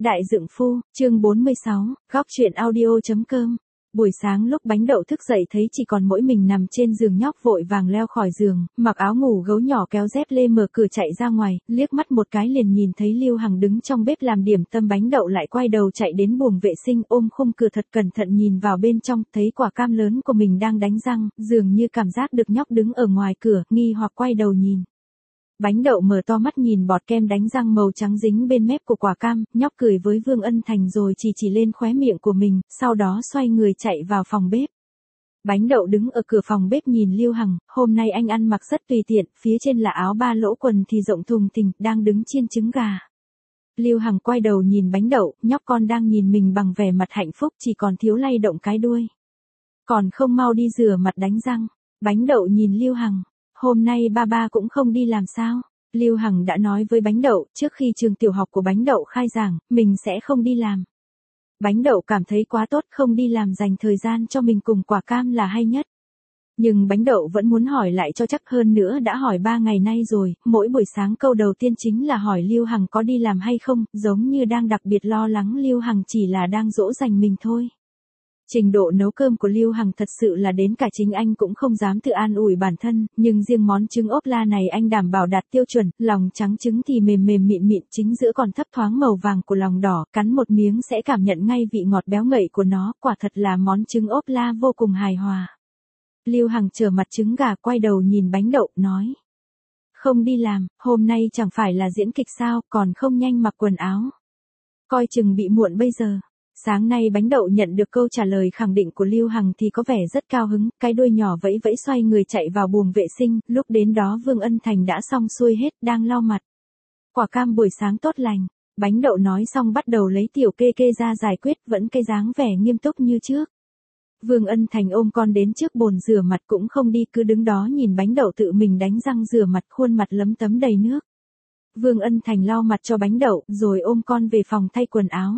Đại Dượng Phu, chương 46, góc truyện audio.com. Buổi sáng lúc bánh đậu thức dậy thấy chỉ còn mỗi mình nằm trên giường, nhóc vội vàng leo khỏi giường, mặc áo ngủ gấu nhỏ kéo dép lê mở cửa chạy ra ngoài, liếc mắt một cái liền nhìn thấy Lưu Hằng đứng trong bếp làm điểm tâm. Bánh đậu lại quay đầu chạy đến buồng vệ sinh, ôm khung cửa thật cẩn thận nhìn vào bên trong, thấy quả cam lớn của mình đang đánh răng, dường như cảm giác được nhóc đứng ở ngoài cửa, nghi hoặc quay đầu nhìn. Bánh đậu mở to mắt nhìn bọt kem đánh răng màu trắng dính bên mép của quả cam, nhóc cười với Vương Ân Thành rồi chỉ lên khóe miệng của mình, sau đó xoay người chạy vào phòng bếp. Bánh đậu đứng ở cửa phòng bếp nhìn Lưu Hằng, hôm nay anh ăn mặc rất tùy tiện, phía trên là áo ba lỗ, quần thì rộng thùng thình, đang đứng chiên trứng gà. Lưu Hằng quay đầu nhìn bánh đậu, nhóc con đang nhìn mình bằng vẻ mặt hạnh phúc, chỉ còn thiếu lay động cái đuôi. Còn không mau đi rửa mặt đánh răng. Bánh đậu nhìn Lưu Hằng. Hôm nay ba cũng không đi làm sao? Lưu Hằng đã nói với bánh đậu, trước khi trường tiểu học của bánh đậu khai giảng, mình sẽ không đi làm. Bánh đậu cảm thấy quá tốt, không đi làm dành thời gian cho mình cùng quả cam là hay nhất. Nhưng bánh đậu vẫn muốn hỏi lại cho chắc, hơn nữa đã hỏi 3 ngày nay rồi, mỗi buổi sáng câu đầu tiên chính là hỏi Lưu Hằng có đi làm hay không, giống như đang đặc biệt lo lắng Lưu Hằng chỉ là đang dỗ dành mình thôi. Trình độ nấu cơm của Lưu Hằng thật sự là đến cả chính anh cũng không dám tự an ủi bản thân, nhưng riêng món trứng ốp la này anh đảm bảo đạt tiêu chuẩn, lòng trắng trứng thì mềm mềm mịn mịn, chính giữa còn thấp thoáng màu vàng của lòng đỏ, cắn một miếng sẽ cảm nhận ngay vị ngọt béo ngậy của nó, quả thật là món trứng ốp la vô cùng hài hòa. Lưu Hằng trở mặt trứng gà, quay đầu nhìn bánh đậu, nói: không đi làm, hôm nay chẳng phải là diễn kịch sao, còn không nhanh mặc quần áo. Coi chừng bị muộn bây giờ. Sáng nay bánh đậu nhận được câu trả lời khẳng định của Lưu Hằng thì có vẻ rất cao hứng, cái đuôi nhỏ vẫy vẫy xoay người chạy vào buồng vệ sinh, lúc đến đó Vương Ân Thành đã xong xuôi hết, đang lau mặt. Quả cam buổi sáng tốt lành, bánh đậu nói xong bắt đầu lấy tiểu kê kê ra giải quyết, vẫn cái dáng vẻ nghiêm túc như trước. Vương Ân Thành ôm con đến trước bồn rửa mặt cũng không đi, cứ đứng đó nhìn bánh đậu tự mình đánh răng rửa mặt, khuôn mặt lấm tấm đầy nước. Vương Ân Thành lau mặt cho bánh đậu, rồi ôm con về phòng thay quần áo.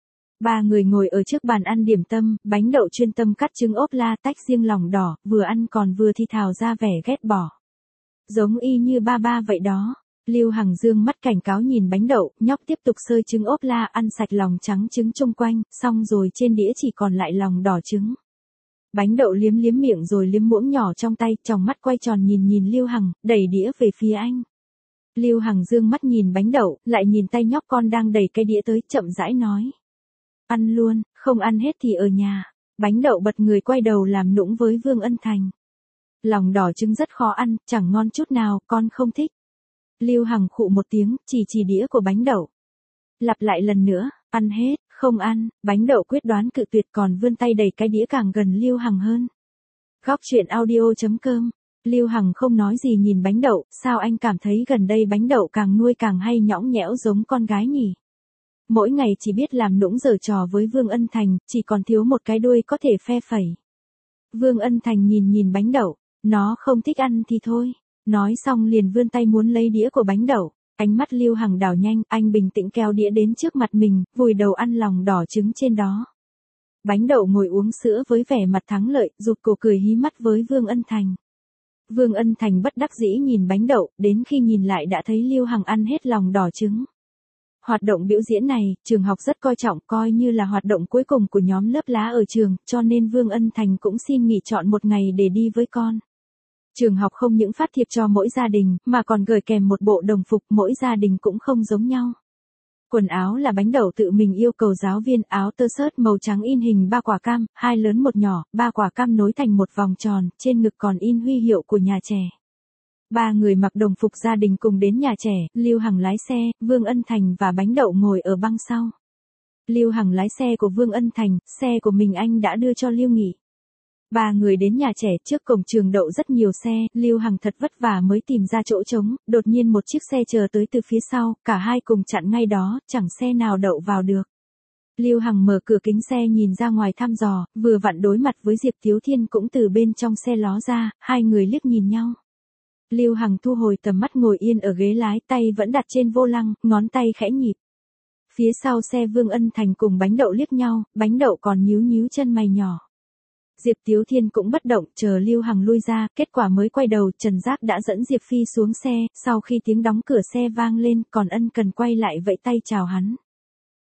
Ba người ngồi ở trước bàn ăn điểm tâm, bánh đậu chuyên tâm cắt trứng ốp la, tách riêng lòng đỏ, vừa ăn còn vừa thì thào ra vẻ ghét bỏ. Giống y như ba vậy đó. Lưu Hằng dương mắt cảnh cáo nhìn bánh đậu, nhóc tiếp tục xơi trứng ốp la, ăn sạch lòng trắng trứng chung quanh, xong rồi trên đĩa chỉ còn lại lòng đỏ trứng. Bánh đậu liếm miệng rồi liếm muỗng nhỏ trong tay, tròng mắt quay tròn nhìn Lưu Hằng, đẩy đĩa về phía anh. Lưu Hằng dương mắt nhìn bánh đậu, lại nhìn tay nhóc con đang đẩy cái đĩa tới, chậm rãi nói: ăn luôn, không ăn hết thì ở nhà. Bánh đậu bật người quay đầu làm nũng với Vương Ân Thành. Lòng đỏ trứng rất khó ăn, chẳng ngon chút nào, con không thích. Lưu Hằng khụ một tiếng, chỉ đĩa của bánh đậu. Lặp lại lần nữa, ăn hết, không ăn. Bánh đậu quyết đoán cự tuyệt, còn vươn tay đẩy cái đĩa càng gần Lưu Hằng hơn. Góc truyện audio.com. Lưu Hằng không nói gì nhìn bánh đậu, sao anh cảm thấy gần đây bánh đậu càng nuôi càng hay nhõng nhẽo giống con gái nhỉ? Mỗi ngày chỉ biết làm nũng giở trò với Vương Ân Thành, chỉ còn thiếu một cái đuôi có thể phe phẩy. Vương Ân Thành nhìn bánh đậu, nó không thích ăn thì thôi. Nói xong liền vươn tay muốn lấy đĩa của bánh đậu. Ánh mắt Lưu Hằng đảo nhanh, anh bình tĩnh kéo đĩa đến trước mặt mình, vùi đầu ăn lòng đỏ trứng trên đó. Bánh đậu ngồi uống sữa với vẻ mặt thắng lợi, rụt cổ cười hí mắt với Vương Ân Thành. Vương Ân Thành bất đắc dĩ nhìn bánh đậu, đến khi nhìn lại đã thấy Lưu Hằng ăn hết lòng đỏ trứng. Hoạt động biểu diễn này, trường học rất coi trọng, coi như là hoạt động cuối cùng của nhóm lớp lá ở trường, cho nên Vương Ân Thành cũng xin nghỉ chọn một ngày để đi với con. Trường học không những phát thiệp cho mỗi gia đình, mà còn gửi kèm một bộ đồng phục, mỗi gia đình cũng không giống nhau. Quần áo là bánh đậu tự mình yêu cầu giáo viên, áo tơ xớt màu trắng in hình 3 quả cam, 2 lớn 1 nhỏ, 3 quả cam nối thành một vòng tròn, trên ngực còn in huy hiệu của nhà trẻ. 3 người mặc đồng phục gia đình cùng đến nhà trẻ, Lưu Hằng lái xe, Vương Ân Thành và bánh đậu ngồi ở băng sau. Lưu Hằng lái xe của Vương Ân Thành, xe của mình anh đã đưa cho Lưu nghỉ. 3 người đến nhà trẻ, trước cổng trường đậu rất nhiều xe, Lưu Hằng thật vất vả mới tìm ra chỗ trống, đột nhiên một chiếc xe chờ tới từ phía sau, cả hai cùng chặn ngay đó, chẳng xe nào đậu vào được. Lưu Hằng mở cửa kính xe nhìn ra ngoài thăm dò, vừa vặn đối mặt với Diệp Thiếu Thiên cũng từ bên trong xe ló ra, hai người liếc nhìn nhau. Lưu Hằng thu hồi tầm mắt ngồi yên ở ghế lái, tay vẫn đặt trên vô lăng, ngón tay khẽ nhịp. Phía sau xe Vương Ân Thành cùng bánh đậu liếc nhau, bánh đậu còn nhíu chân mày nhỏ. Diệp Thiếu Thiên cũng bất động, chờ Lưu Hằng lui ra, kết quả mới quay đầu, Trần Giác đã dẫn Diệp Phi xuống xe, sau khi tiếng đóng cửa xe vang lên, còn ân cần quay lại vẫy tay chào hắn.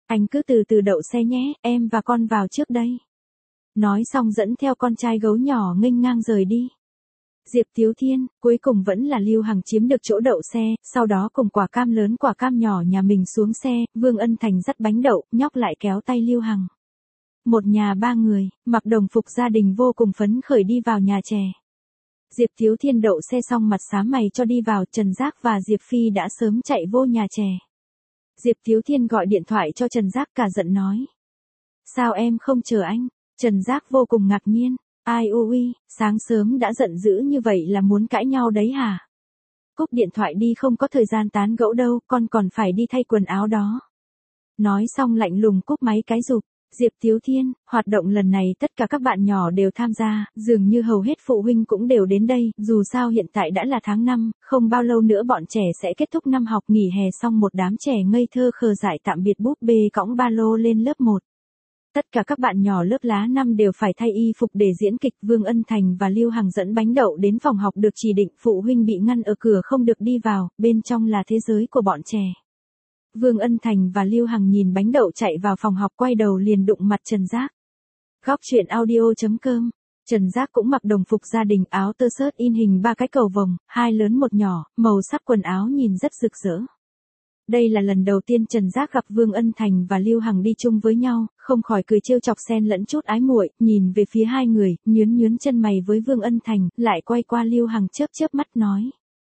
Anh cứ từ từ đậu xe nhé, em và con vào trước đây. Nói xong dẫn theo con trai gấu nhỏ nghênh ngang rời đi. Diệp Thiếu Thiên, cuối cùng vẫn là Lưu Hằng chiếm được chỗ đậu xe, sau đó cùng quả cam lớn quả cam nhỏ nhà mình xuống xe, Vương Ân Thành dắt bánh đậu, nhóc lại kéo tay Lưu Hằng. Một nhà ba người, mặc đồng phục gia đình vô cùng phấn khởi đi vào nhà chè. Diệp Thiếu Thiên đậu xe xong mặt xám mày cho đi vào, Trần Giác và Diệp Phi đã sớm chạy vô nhà chè. Diệp Thiếu Thiên gọi điện thoại cho Trần Giác cả giận nói. Sao em không chờ anh? Trần Giác vô cùng ngạc nhiên. Ai ui, sáng sớm đã giận dữ như vậy là muốn cãi nhau đấy hả? Cúp điện thoại đi, không có thời gian tán gẫu đâu, con còn phải đi thay quần áo đó. Nói xong lạnh lùng cúp máy cái rụp. Diệp Thiếu Thiên, hoạt động lần này tất cả các bạn nhỏ đều tham gia, dường như hầu hết phụ huynh cũng đều đến đây, dù sao hiện tại đã là tháng 5, không bao lâu nữa bọn trẻ sẽ kết thúc năm học, nghỉ hè xong một đám trẻ ngây thơ khờ dại tạm biệt búp bê cõng ba lô lên lớp 1. Tất cả các bạn nhỏ lớp lá 5 đều phải thay y phục để diễn kịch. Vương Ân Thành và Lưu Hằng dẫn bánh đậu đến phòng học được chỉ định, phụ huynh bị ngăn ở cửa không được đi vào, bên trong là thế giới của bọn trẻ. Vương Ân Thành và Lưu Hằng nhìn bánh đậu chạy vào phòng học, quay đầu liền đụng mặt Trần Giác. Góc truyện audio.com. Trần Giác cũng mặc đồng phục gia đình, áo tơ sớt in hình 3 cái cầu vồng, 2 lớn 1 nhỏ, màu sắc quần áo nhìn rất rực rỡ. Đây là lần đầu tiên Trần Giác gặp Vương Ân Thành và Lưu Hằng đi chung với nhau, không khỏi cười trêu chọc xen lẫn chút ái muội, nhìn về phía hai người, nhướng chân mày với Vương Ân Thành, lại quay qua Lưu Hằng chớp mắt nói.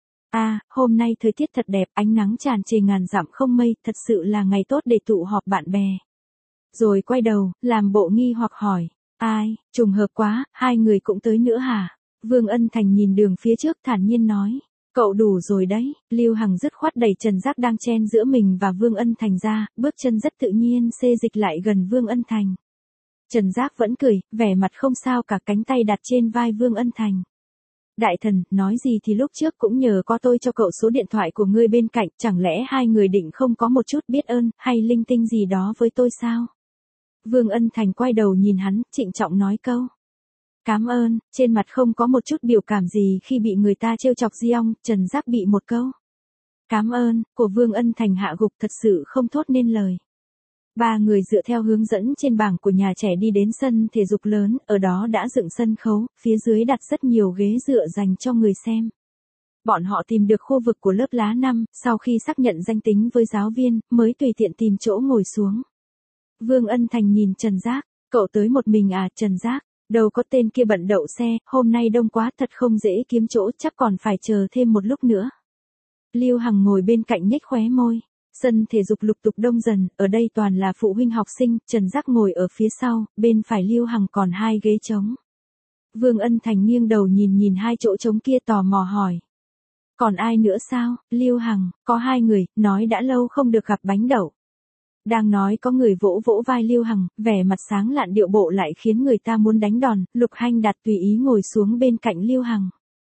Hôm nay thời tiết thật đẹp, ánh nắng tràn trề ngàn dặm không mây, thật sự là ngày tốt để tụ họp bạn bè. Rồi quay đầu, làm bộ nghi hoặc hỏi. Ai, trùng hợp quá, hai người cũng tới nữa hả? Vương Ân Thành nhìn đường phía trước thản nhiên nói. Cậu đủ rồi đấy. Lưu Hằng dứt khoát đẩy Trần Giác đang chen giữa mình và Vương Ân Thành ra, bước chân rất tự nhiên xê dịch lại gần Vương Ân Thành. Trần Giác vẫn cười, vẻ mặt không sao cả, cánh tay đặt trên vai Vương Ân Thành. Đại thần, nói gì thì lúc trước cũng nhờ có tôi cho cậu số điện thoại của ngươi bên cạnh, chẳng lẽ hai người định không có một chút biết ơn, hay linh tinh gì đó với tôi sao? Vương Ân Thành quay đầu nhìn hắn, trịnh trọng nói câu. Cảm ơn, trên mặt không có một chút biểu cảm gì khi bị người ta trêu chọc Giong. Trần Giác bị một câu. Cảm ơn, của Vương Ân Thành hạ gục thật sự không thốt nên lời. Ba người dựa theo hướng dẫn trên bảng của nhà trẻ đi đến sân thể dục lớn, ở đó đã dựng sân khấu, phía dưới đặt rất nhiều ghế dựa dành cho người xem. Bọn họ tìm được khu vực của lớp lá 5, sau khi xác nhận danh tính với giáo viên, mới tùy tiện tìm chỗ ngồi xuống. Vương Ân Thành nhìn Trần Giác, cậu tới một mình à? Trần Giác, đâu có, tên kia bận đậu xe, hôm nay đông quá thật không dễ kiếm chỗ, chắc còn phải chờ thêm một lúc nữa. Lưu Hằng ngồi bên cạnh nhếch khóe môi. Sân thể dục lục tục đông dần, ở đây toàn là phụ huynh học sinh, Trần Giác ngồi ở phía sau, bên phải Lưu Hằng còn 2 ghế trống. Vương Ân Thành nghiêng đầu nhìn 2 chỗ trống kia tò mò hỏi. Còn ai nữa sao? Lưu Hằng, có 2 người, nói đã lâu không được gặp bánh đậu. Đang nói có người vỗ vai Lưu Hằng, vẻ mặt sáng lạn điệu bộ lại khiến người ta muốn đánh đòn. Lục Hanh Đạt tùy ý ngồi xuống bên cạnh Lưu Hằng.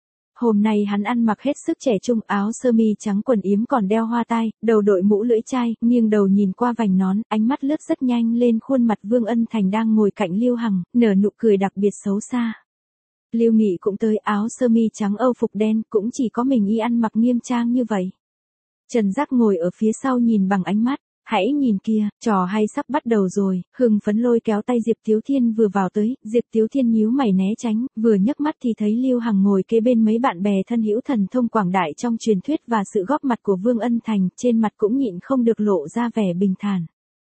Hôm nay hắn ăn mặc hết sức trẻ trung, áo sơ mi trắng quần yếm còn đeo hoa tai, đầu đội mũ lưỡi chai, nghiêng đầu nhìn qua vành nón, ánh mắt lướt rất nhanh lên khuôn mặt Vương Ân Thành đang ngồi cạnh Lưu Hằng, nở nụ cười đặc biệt xấu xa. Lưu Nghị cũng tới, áo sơ mi trắng âu phục đen, cũng chỉ có mình y ăn mặc nghiêm trang như vậy. Trần Giác ngồi ở phía sau nhìn bằng ánh mắt. Hãy nhìn kìa, trò hay sắp bắt đầu rồi. Hưng phấn lôi kéo tay Diệp Thiếu Thiên vừa vào tới, Diệp Thiếu Thiên nhíu mày né tránh, vừa nhấc mắt thì thấy Lưu Hằng ngồi kế bên mấy bạn bè thân hữu thần thông quảng đại trong truyền thuyết và sự góp mặt của Vương Ân Thành, trên mặt cũng nhịn không được lộ ra vẻ bình thản.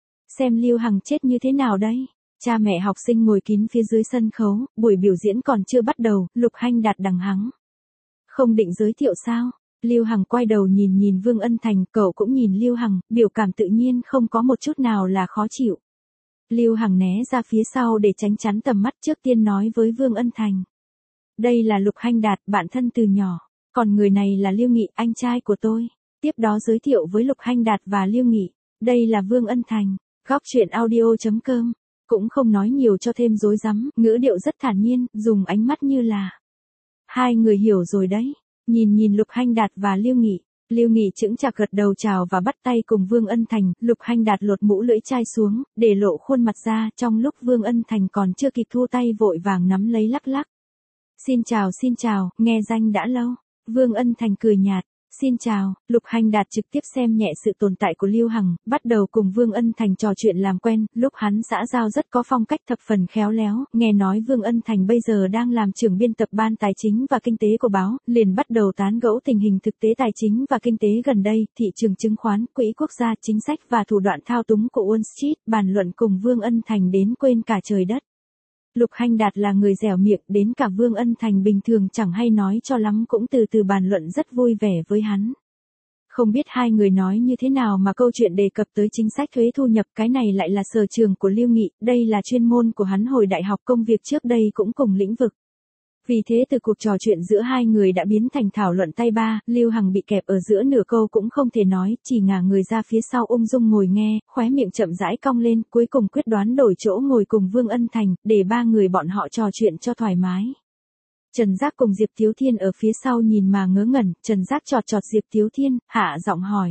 Xem Lưu Hằng chết như thế nào đấy. Cha mẹ học sinh ngồi kín phía dưới sân khấu, buổi biểu diễn còn chưa bắt đầu, Lục Hanh Đạt đằng hắng. Không định giới thiệu sao? Lưu Hằng quay đầu nhìn Vương Ân Thành, cậu cũng nhìn Lưu Hằng, biểu cảm tự nhiên không có một chút nào là khó chịu. Lưu Hằng né ra phía sau để tránh chắn tầm mắt, trước tiên nói với Vương Ân Thành. Đây là Lục Hanh Đạt, bạn thân từ nhỏ, còn người này là Lưu Nghị, anh trai của tôi. Tiếp đó giới thiệu với Lục Hanh Đạt và Lưu Nghị, đây là Vương Ân Thành. Góc truyện audio.com, cũng không nói nhiều cho thêm rối rắm, ngữ điệu rất thản nhiên, dùng ánh mắt như là. Hai người hiểu rồi đấy. Nhìn Lục Hanh Đạt và Lưu Nghị chững chạc gật đầu chào và bắt tay cùng Vương Ân Thành. Lục Hanh Đạt lột mũ lưỡi chai xuống, để lộ khuôn mặt ra, trong lúc Vương Ân Thành còn chưa kịp thu tay vội vàng nắm lấy lắc. Xin chào, nghe danh đã lâu. Vương Ân Thành cười nhạt, Xin chào, Lục Hành Đạt trực tiếp xem nhẹ sự tồn tại của Lưu Hằng, bắt đầu cùng Vương Ân Thành trò chuyện làm quen, lúc hắn xã giao rất có phong cách thập phần khéo léo, nghe nói Vương Ân Thành bây giờ đang làm trưởng biên tập ban tài chính và kinh tế của báo, liền bắt đầu tán gẫu tình hình thực tế tài chính và kinh tế gần đây, thị trường chứng khoán, quỹ quốc gia, chính sách và thủ đoạn thao túng của Wall Street, bàn luận cùng Vương Ân Thành đến quên cả trời đất. Lục Hành Đạt là người dẻo miệng, đến cả Vương Ân Thành bình thường chẳng hay nói cho lắm cũng từ từ bàn luận rất vui vẻ với hắn. Không biết hai người nói như thế nào mà câu chuyện đề cập tới chính sách thuế thu nhập, cái này lại là sở trường của Lưu Nghị, đây là chuyên môn của hắn hồi đại học, công việc trước đây cũng cùng lĩnh vực. Vì thế từ cuộc trò chuyện giữa hai người đã biến thành thảo luận tay ba, Lưu Hằng bị kẹp ở giữa nửa câu cũng không thể nói, chỉ ngả người ra phía sau ung dung ngồi nghe, khóe miệng chậm rãi cong lên, cuối cùng quyết đoán đổi chỗ ngồi cùng Vương Ân Thành, để ba người bọn họ trò chuyện cho thoải mái. Trần Giác cùng Diệp Thiếu Thiên ở phía sau nhìn mà ngớ ngẩn, Trần Giác chọt chọt Diệp Thiếu Thiên, hạ giọng hỏi.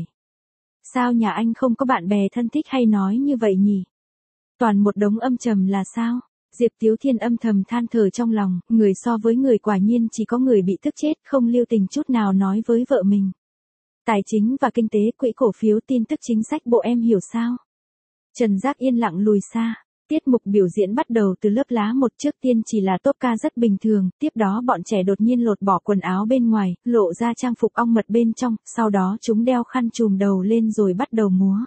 Sao nhà anh không có bạn bè thân thích hay nói như vậy nhỉ? Toàn một đống âm trầm là sao? Diệp Thiếu Thiên âm thầm than thở trong lòng, người so với người quả nhiên chỉ có người bị tức chết, không lưu tình chút nào nói với vợ mình. Tài chính và kinh tế, quỹ cổ phiếu, tin tức chính sách bộ em hiểu sao? Trần Giác yên lặng lùi xa. Tiết mục biểu diễn bắt đầu từ lớp lá một, trước tiên chỉ là top ca rất bình thường, tiếp đó bọn trẻ đột nhiên lột bỏ quần áo bên ngoài, lộ ra trang phục ong mật bên trong, sau đó chúng đeo khăn trùm đầu lên rồi bắt đầu múa.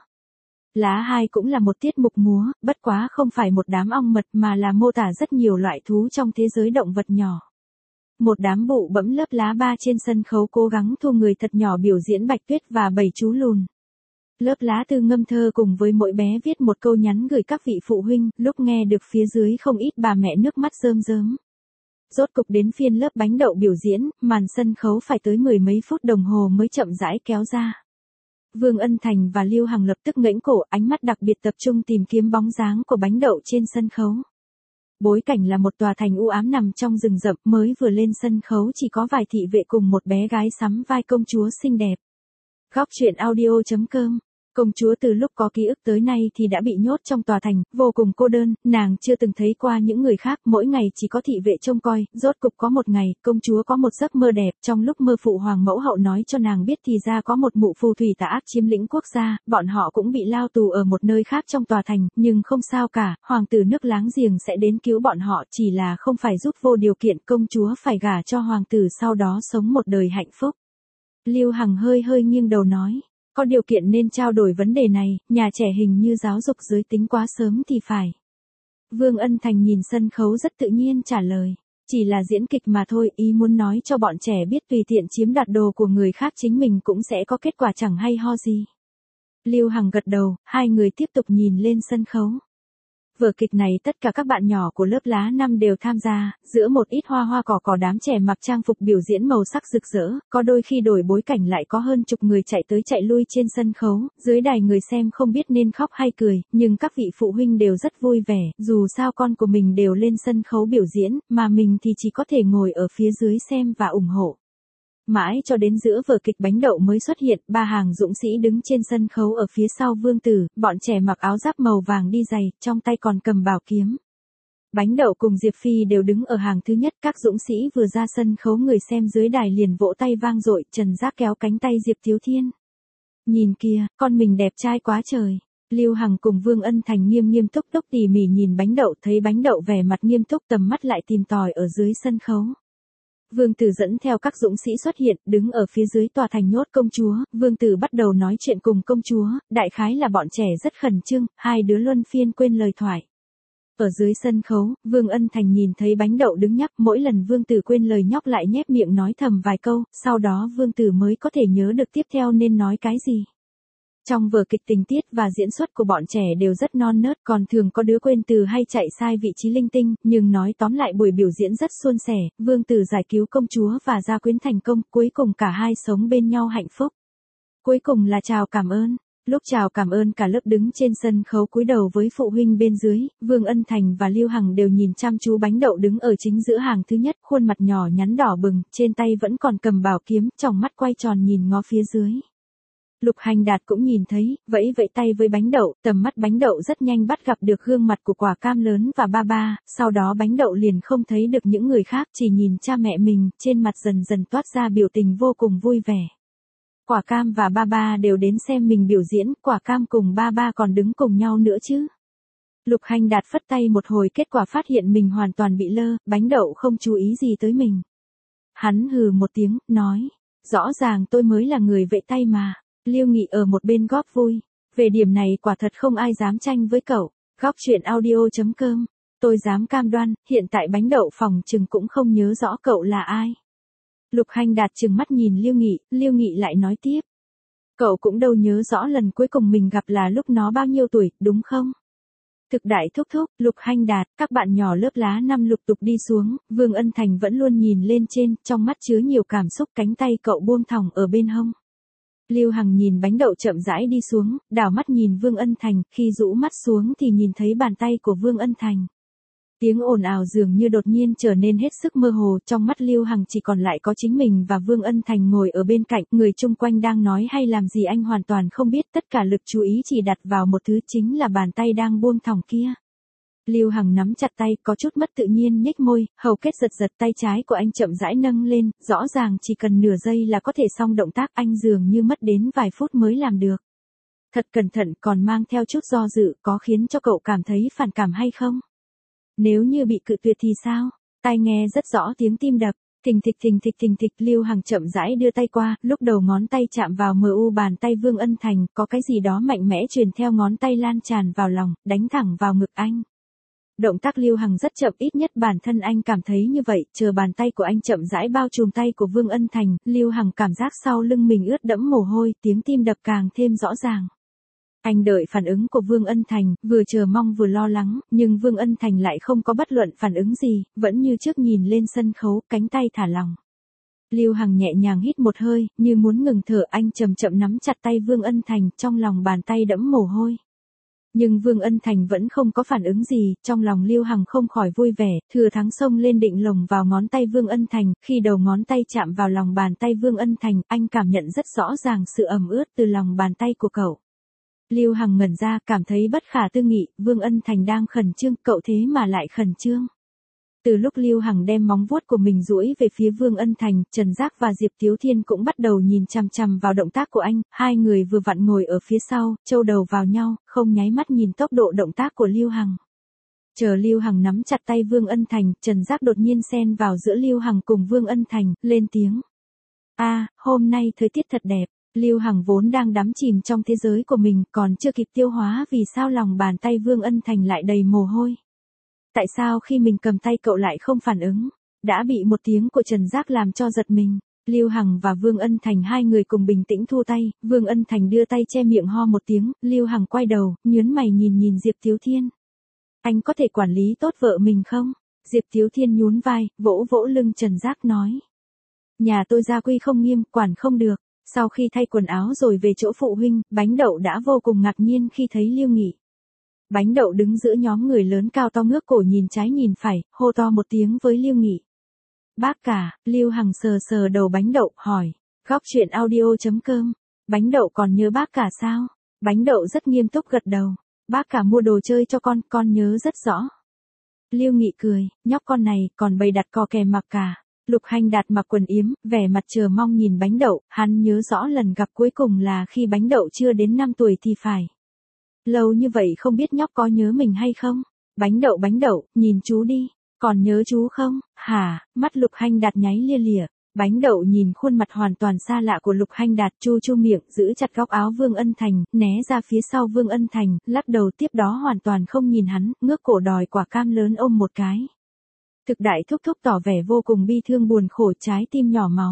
Lá 2 cũng là một tiết mục múa, bất quá không phải một đám ong mật mà là mô tả rất nhiều loại thú trong thế giới động vật nhỏ. Một đám bụ bẫm lớp lá 3 trên sân khấu cố gắng thu người thật nhỏ biểu diễn Bạch Tuyết và 7 chú lùn. Lớp lá 4 ngâm thơ cùng với mỗi bé viết một câu nhắn gửi các vị phụ huynh, lúc nghe được phía dưới không ít bà mẹ nước mắt rơm rớm. Rốt cục đến phiên lớp bánh đậu biểu diễn, màn sân khấu phải tới 10 mấy phút đồng hồ mới chậm rãi kéo ra. Vương Ân Thành và Lưu Hằng lập tức ngẩng cổ, ánh mắt đặc biệt tập trung tìm kiếm bóng dáng của bánh đậu trên sân khấu. Bối cảnh là một tòa thành u ám nằm trong rừng rậm, mới vừa lên sân khấu chỉ có vài thị vệ cùng một bé gái sắm vai công chúa xinh đẹp. Góc truyện audio.com. Công chúa từ lúc có ký ức tới nay thì đã bị nhốt trong tòa thành, vô cùng cô đơn, nàng chưa từng thấy qua những người khác, mỗi ngày chỉ có thị vệ trông coi, rốt cục có một ngày, công chúa có một giấc mơ đẹp, trong lúc mơ phụ hoàng mẫu hậu nói cho nàng biết thì ra có một mụ phù thủy tà ác chiếm lĩnh quốc gia, bọn họ cũng bị lao tù ở một nơi khác trong tòa thành, nhưng không sao cả, hoàng tử nước láng giềng sẽ đến cứu bọn họ, chỉ là không phải giúp vô điều kiện, công chúa phải gả cho hoàng tử sau đó sống một đời hạnh phúc. Lưu Hằng hơi hơi nghiêng đầu nói. Có điều kiện nên trao đổi vấn đề này, nhà trẻ hình như giáo dục giới tính quá sớm thì phải. Vương Ân Thành nhìn sân khấu rất tự nhiên trả lời. Chỉ là diễn kịch mà thôi, ý muốn nói cho bọn trẻ biết tùy tiện chiếm đoạt đồ của người khác chính mình cũng sẽ có kết quả chẳng hay ho gì. Lưu Hằng gật đầu, hai người tiếp tục nhìn lên sân khấu. Vở kịch này tất cả các bạn nhỏ của lớp lá 5 đều tham gia, giữa một ít hoa hoa cỏ cỏ đám trẻ mặc trang phục biểu diễn màu sắc rực rỡ, có đôi khi đổi bối cảnh lại có hơn chục người chạy tới chạy lui trên sân khấu, dưới đài người xem không biết nên khóc hay cười, nhưng các vị phụ huynh đều rất vui vẻ, dù sao con của mình đều lên sân khấu biểu diễn, mà mình thì chỉ có thể ngồi ở phía dưới xem và ủng hộ. Mãi cho đến giữa vở kịch bánh đậu mới xuất hiện, ba hàng dũng sĩ đứng trên sân khấu ở phía sau vương tử, bọn trẻ mặc áo giáp màu vàng đi giày, trong tay còn cầm bảo kiếm. Bánh đậu cùng Diệp Phi đều đứng ở hàng thứ nhất, các dũng sĩ vừa ra sân khấu người xem dưới đài liền vỗ tay vang dội, Trần Giác kéo cánh tay Diệp Thiếu Thiên. Nhìn kìa, con mình đẹp trai quá trời. Lưu Hằng cùng Vương Ân Thành nghiêm nghiêm túc túc tỉ mỉ nhìn bánh đậu, thấy bánh đậu vẻ mặt nghiêm túc tầm mắt lại tìm tòi ở dưới sân khấu. Vương Tử dẫn theo các dũng sĩ xuất hiện, đứng ở phía dưới tòa thành nhốt công chúa, Vương Tử bắt đầu nói chuyện cùng công chúa, đại khái là bọn trẻ rất khẩn trương, hai đứa luân phiên quên lời thoại. Ở dưới sân khấu, Vương Ân Thành nhìn thấy bánh đậu đứng nhắc, mỗi lần Vương Tử quên lời nhóc lại nhép miệng nói thầm vài câu, sau đó Vương Tử mới có thể nhớ được tiếp theo nên nói cái gì. Trong vở kịch tình tiết và diễn xuất của bọn trẻ đều rất non nớt, còn thường có đứa quên từ hay chạy sai vị trí linh tinh, nhưng nói tóm lại buổi biểu diễn rất suôn sẻ, Vương Tử giải cứu công chúa và gia quyến thành công, cuối cùng cả hai sống bên nhau hạnh phúc. Cuối cùng là chào cảm ơn. Lúc chào cảm ơn cả lớp đứng trên sân khấu cúi đầu với phụ huynh bên dưới, Vương Ân Thành và Lưu Hằng đều nhìn chăm chú bánh đậu đứng ở chính giữa hàng thứ nhất, khuôn mặt nhỏ nhắn đỏ bừng, trên tay vẫn còn cầm bảo kiếm, tròng mắt quay tròn nhìn ngó phía dưới. Lục Hành Đạt cũng nhìn thấy, vẫy vẫy tay với bánh đậu, tầm mắt bánh đậu rất nhanh bắt gặp được gương mặt của quả cam lớn và ba ba, sau đó bánh đậu liền không thấy được những người khác, chỉ nhìn cha mẹ mình, trên mặt dần dần toát ra biểu tình vô cùng vui vẻ. Quả Cam và ba ba đều đến xem mình biểu diễn, Quả Cam cùng ba ba còn đứng cùng nhau nữa chứ. Lục Hành Đạt phất tay một hồi, kết quả phát hiện mình hoàn toàn bị lơ, bánh đậu không chú ý gì tới mình. Hắn hừ một tiếng, nói, rõ ràng tôi mới là người vệ tay mà. Lưu Nghị ở một bên góp vui, về điểm này quả thật không ai dám tranh với cậu. Góc chuyện audio.com, tôi dám cam đoan, hiện tại bánh đậu phòng chừng cũng không nhớ rõ cậu là ai. Lục Hành Đạt trừng mắt nhìn Lưu Nghị lại nói tiếp. Cậu cũng đâu nhớ rõ lần cuối cùng mình gặp là lúc nó bao nhiêu tuổi, đúng không? Thực đại thúc thúc, Lục Hành Đạt, các bạn nhỏ lớp lá 5 lục tục đi xuống, Vương Ân Thành vẫn luôn nhìn lên trên, trong mắt chứa nhiều cảm xúc, cánh tay cậu buông thõng ở bên hông. Lưu Hằng nhìn bánh đậu chậm rãi đi xuống, đảo mắt nhìn Vương Ân Thành, khi rũ mắt xuống thì nhìn thấy bàn tay của Vương Ân Thành. Tiếng ồn ào dường như đột nhiên trở nên hết sức mơ hồ, trong mắt Lưu Hằng chỉ còn lại có chính mình và Vương Ân Thành ngồi ở bên cạnh, người chung quanh đang nói hay làm gì anh hoàn toàn không biết, tất cả lực chú ý chỉ đặt vào một thứ, chính là bàn tay đang buông thõng kia. Lưu Hằng nắm chặt tay, có chút mất tự nhiên nhếch môi, hầu kết giật giật, tay trái của anh chậm rãi nâng lên, rõ ràng chỉ cần nửa giây là có thể xong động tác, anh dường như mất đến vài phút mới làm được. Thật cẩn thận, còn mang theo chút do dự, có khiến cho cậu cảm thấy phản cảm hay không? Nếu như bị cự tuyệt thì sao? Tai nghe rất rõ tiếng tim đập, thình thịch, Lưu Hằng chậm rãi đưa tay qua, lúc đầu ngón tay chạm vào mu bàn tay Vương Ân Thành, có cái gì đó mạnh mẽ truyền theo ngón tay lan tràn vào lòng, đánh thẳng vào ngực anh. Động tác Lưu Hằng rất chậm, ít nhất bản thân anh cảm thấy như vậy, chờ bàn tay của anh chậm rãi bao trùm tay của Vương Ân Thành, Lưu Hằng cảm giác sau lưng mình ướt đẫm mồ hôi, tiếng tim đập càng thêm rõ ràng. Anh đợi phản ứng của Vương Ân Thành, vừa chờ mong vừa lo lắng, nhưng Vương Ân Thành lại không có bất luận phản ứng gì, vẫn như trước nhìn lên sân khấu, cánh tay thả lỏng. Lưu Hằng nhẹ nhàng hít một hơi, như muốn ngừng thở, anh chậm chậm nắm chặt tay Vương Ân Thành, trong lòng bàn tay đẫm mồ hôi. Nhưng Vương Ân Thành vẫn không có phản ứng gì, trong lòng Lưu Hằng không khỏi vui vẻ, thừa thắng xông lên định lồng vào ngón tay Vương Ân Thành, khi đầu ngón tay chạm vào lòng bàn tay Vương Ân Thành, anh cảm nhận rất rõ ràng sự ẩm ướt từ lòng bàn tay của cậu. Lưu Hằng ngẩn ra, cảm thấy bất khả tư nghị, Vương Ân Thành đang khẩn trương, cậu thế mà lại khẩn trương. Từ lúc Lưu Hằng đem móng vuốt của mình duỗi về phía Vương Ân Thành, Trần Giác và Diệp Tiếu Thiên cũng bắt đầu nhìn chằm chằm vào động tác của anh, hai người vừa vặn ngồi ở phía sau, châu đầu vào nhau, không nháy mắt nhìn tốc độ động tác của Lưu Hằng. Chờ Lưu Hằng nắm chặt tay Vương Ân Thành, Trần Giác đột nhiên xen vào giữa Lưu Hằng cùng Vương Ân Thành, lên tiếng. Hôm nay thời tiết thật đẹp. Lưu Hằng vốn đang đắm chìm trong thế giới của mình, còn chưa kịp tiêu hóa vì sao lòng bàn tay Vương Ân Thành lại đầy mồ hôi. Tại sao khi mình cầm tay cậu lại không phản ứng? Đã bị một tiếng của Trần Giác làm cho giật mình. Lưu Hằng và Vương Ân Thành hai người cùng bình tĩnh thu tay, Vương Ân Thành đưa tay che miệng ho một tiếng, Lưu Hằng quay đầu, nhướng mày nhìn Diệp Tiếu Thiên. Anh có thể quản lý tốt vợ mình không? Diệp Tiếu Thiên nhún vai, vỗ vỗ lưng Trần Giác nói. Nhà tôi gia quy không nghiêm, quản không được. Sau khi thay quần áo rồi về chỗ phụ huynh, Bánh Đậu đã vô cùng ngạc nhiên khi thấy Lưu Nghị. Bánh Đậu đứng giữa nhóm người lớn cao to ngước cổ nhìn trái nhìn phải, hô to một tiếng với Lưu Nghị. Bác cả, Lưu Hằng sờ sờ đầu Bánh Đậu, hỏi. Góc chuyện audio.com, Bánh Đậu còn nhớ bác cả sao? Bánh Đậu rất nghiêm túc gật đầu. Bác cả mua đồ chơi cho con nhớ rất rõ. Lưu Nghị cười, nhóc con này còn bày đặt co kè mặc cả. Lục Hành Đạt mặc quần yếm, vẻ mặt chờ mong nhìn Bánh Đậu, hắn nhớ rõ lần gặp cuối cùng là khi Bánh Đậu chưa đến 5 tuổi thì phải. Lâu như vậy không biết nhóc có nhớ mình hay không? Bánh Đậu, nhìn chú đi, còn nhớ chú không? Hả? Mắt Lục Hành Đạt nháy lia lịa. Bánh Đậu nhìn khuôn mặt hoàn toàn xa lạ của Lục Hành Đạt, chu miệng, giữ chặt góc áo Vương Ân Thành, né ra phía sau Vương Ân Thành, lắc đầu, tiếp đó hoàn toàn không nhìn hắn, ngước cổ đòi quả cam lớn ôm một cái. Thực đại thúc thúc tỏ vẻ vô cùng bi thương buồn khổ, trái tim nhỏ máu.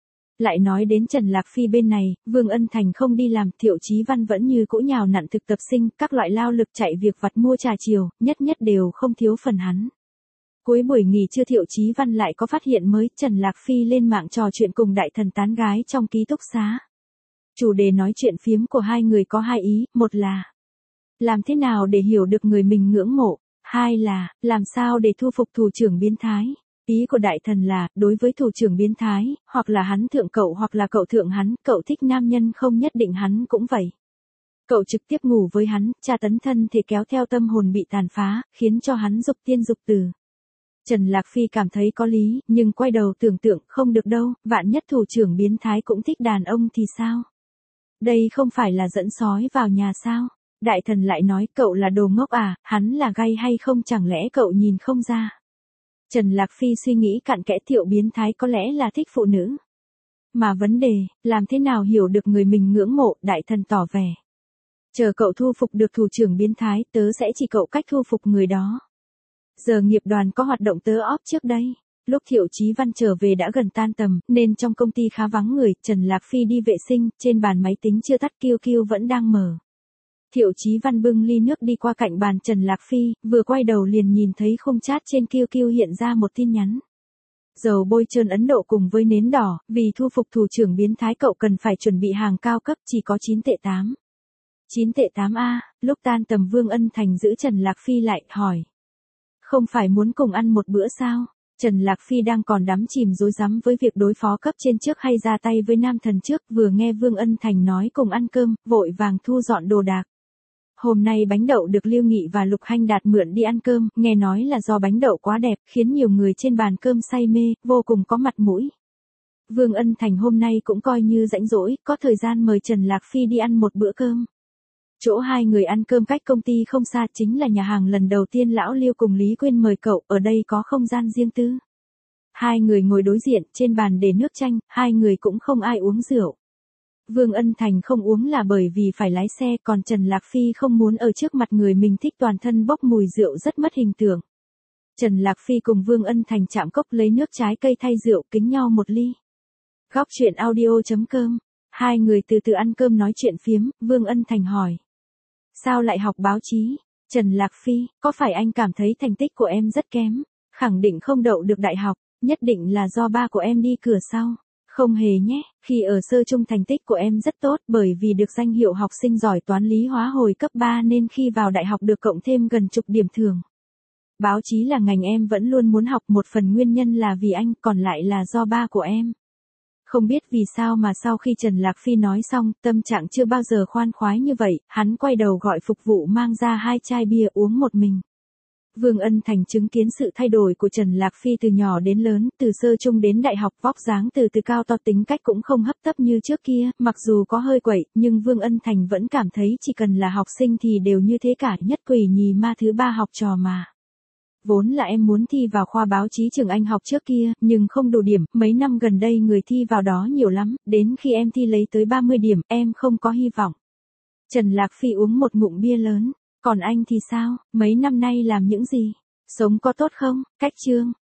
Lại nói đến Trần Lạc Phi bên này, Vương Ân Thành không đi làm, Thiệu Chí Văn vẫn như cũ nhào nặn thực tập sinh, các loại lao lực chạy việc vặt mua trà chiều, nhất đều không thiếu phần hắn. Cuối buổi nghỉ trưa Thiệu Chí Văn lại có phát hiện mới, Trần Lạc Phi lên mạng trò chuyện cùng đại thần tán gái trong ký túc xá. Chủ đề nói chuyện phiếm của hai người có hai ý, một là làm thế nào để hiểu được người mình ngưỡng mộ, hai là làm sao để thu phục thủ trưởng biến thái. Ý của đại thần là, đối với thủ trưởng biến thái, hoặc là hắn thượng cậu hoặc là cậu thượng hắn, cậu thích nam nhân không nhất định hắn cũng vậy. Cậu trực tiếp ngủ với hắn, tra tấn thân thể kéo theo tâm hồn bị tàn phá, khiến cho hắn dục tiên dục tử. Trần Lạc Phi cảm thấy có lý, nhưng quay đầu tưởng tượng không được đâu, vạn nhất thủ trưởng biến thái cũng thích đàn ông thì sao? Đây không phải là dẫn sói vào nhà sao? Đại thần lại nói cậu là đồ ngốc à, hắn là gay hay không chẳng lẽ cậu nhìn không ra? Trần Lạc Phi suy nghĩ cặn kẽ Thiệu biến thái có lẽ là thích phụ nữ. Mà vấn đề, làm thế nào hiểu được người mình ngưỡng mộ, đại thần tỏ vẻ. Chờ cậu thu phục được thủ trưởng biến thái, tớ sẽ chỉ cậu cách thu phục người đó. Giờ nghiệp đoàn có hoạt động tớ óp trước đây. Lúc Thiệu Chí Văn trở về đã gần tan tầm, nên trong công ty khá vắng người, Trần Lạc Phi đi vệ sinh, trên bàn máy tính chưa tắt QQ vẫn đang mở. Thiệu Chí Văn bưng ly nước đi qua cạnh bàn Trần Lạc Phi, vừa quay đầu liền nhìn thấy khung chat trên QQ hiện ra một tin nhắn. Dầu bôi trơn Ấn Độ cùng với nến đỏ, vì thu phục thủ trưởng biến thái cậu cần phải chuẩn bị hàng cao cấp chỉ có 9 tệ 8. 9 tệ 8A, lúc tan tầm Vương Ân Thành giữ Trần Lạc Phi lại, hỏi. Không phải muốn cùng ăn một bữa sao? Trần Lạc Phi đang còn đắm chìm rối rắm với việc đối phó cấp trên trước hay ra tay với nam thần trước, vừa nghe Vương Ân Thành nói cùng ăn cơm, vội vàng thu dọn đồ đạc. Hôm nay bánh đậu được Lưu Nghị và Lục Hanh Đạt mượn đi ăn cơm, nghe nói là do bánh đậu quá đẹp, khiến nhiều người trên bàn cơm say mê, vô cùng có mặt mũi. Vương Ân Thành hôm nay cũng coi như rãnh rỗi, có thời gian mời Trần Lạc Phi đi ăn một bữa cơm. Chỗ hai người ăn cơm cách công ty không xa chính là nhà hàng lần đầu tiên lão Lưu cùng Lý Quyên mời cậu, ở đây có không gian riêng tư. Hai người ngồi đối diện, trên bàn để nước chanh, hai người cũng không ai uống rượu. Vương Ân Thành không uống là bởi vì phải lái xe, còn Trần Lạc Phi không muốn ở trước mặt người mình thích toàn thân bốc mùi rượu rất mất hình tượng. Trần Lạc Phi cùng Vương Ân Thành chạm cốc lấy nước trái cây thay rượu kính nhau một ly. Góc chuyện audio.com. Hai người từ từ ăn cơm nói chuyện phiếm, Vương Ân Thành hỏi. Sao lại học báo chí? Trần Lạc Phi, có phải anh cảm thấy thành tích của em rất kém? Khẳng định không đậu được đại học, nhất định là do ba của em đi cửa sau. Không hề nhé, khi ở sơ trung thành tích của em rất tốt bởi vì được danh hiệu học sinh giỏi toán lý hóa hồi cấp 3 nên khi vào đại học được cộng thêm gần chục điểm thường. Báo chí là ngành em vẫn luôn muốn học, một phần nguyên nhân là vì anh, còn lại là do ba của em. Không biết vì sao mà sau khi Trần Lạc Phi nói xong, tâm trạng chưa bao giờ khoan khoái như vậy, hắn quay đầu gọi phục vụ mang ra 2 chai bia uống một mình. Vương Ân Thành chứng kiến sự thay đổi của Trần Lạc Phi từ nhỏ đến lớn, từ sơ trung đến đại học, vóc dáng từ từ cao to, tính cách cũng không hấp tấp như trước kia, mặc dù có hơi quậy, nhưng Vương Ân Thành vẫn cảm thấy chỉ cần là học sinh thì đều như thế cả, nhất quỷ nhì ma thứ ba học trò mà. Vốn là em muốn thi vào khoa báo chí trường anh học trước kia, nhưng không đủ điểm, mấy năm gần đây người thi vào đó nhiều lắm, đến khi em thi lấy tới 30 điểm, em không có hy vọng. Trần Lạc Phi uống một ngụm bia lớn. Còn anh thì sao, mấy năm nay làm những gì? Sống có tốt không? Cách chương.